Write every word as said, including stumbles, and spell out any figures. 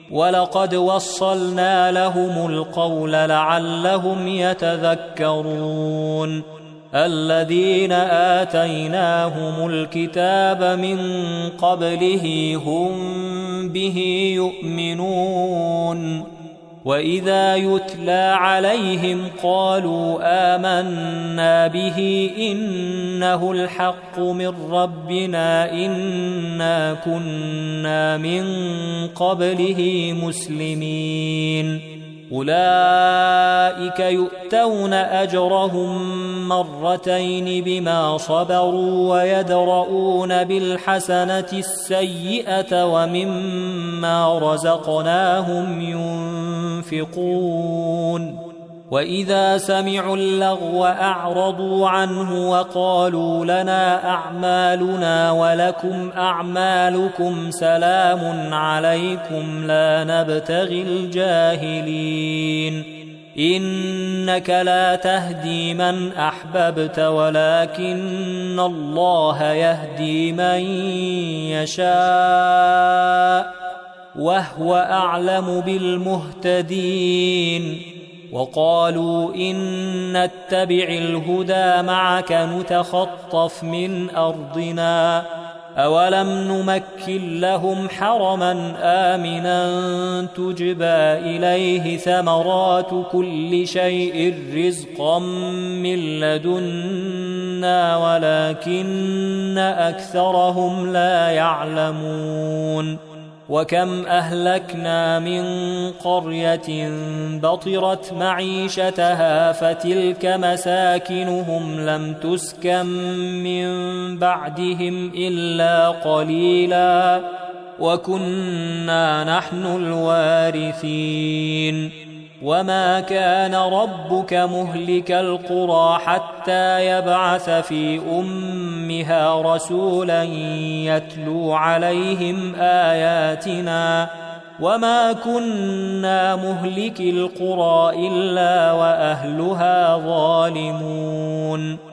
ولقد وصلنا لهم القول لعلهم يتذكرون الذين آتيناهم الكتاب من قبله هم به يؤمنون وإذا يتلى عليهم قالوا آمنا به إنه الحق من ربنا إنا كنا من قبله مسلمين أولئك يؤتون أجرهم مرتين بما صبروا ويدرؤون بالحسنة السيئة ومما رزقناهم ينفقون وإذا سمعوا اللغو أعرضوا عنه وقالوا لنا أعمالنا ولكم أعمالكم سلام عليكم لا نبتغي الجاهلين إنك لا تهدي من أحببت ولكن الله يهدي من يشاء وهو أعلم بالمهتدين وقالوا إن نتبع الهدى معك نتخطف من أرضنا أولم نمكن لهم حرما آمنا تجبى إليه ثمرات كل شيء رزقا من لدنا ولكن أكثرهم لا يعلمون وكم أهلكنا من قرية بطرت معيشتها فتلك مساكنهم لم تسكن من بعدهم إلا قليلا وكنا نحن الوارثين وما كان ربك مهلك القرى حتى يبعث في أمها رسولا يتلو عليهم آياتنا وما كنا مهلك القرى إلا وأهلها ظالمون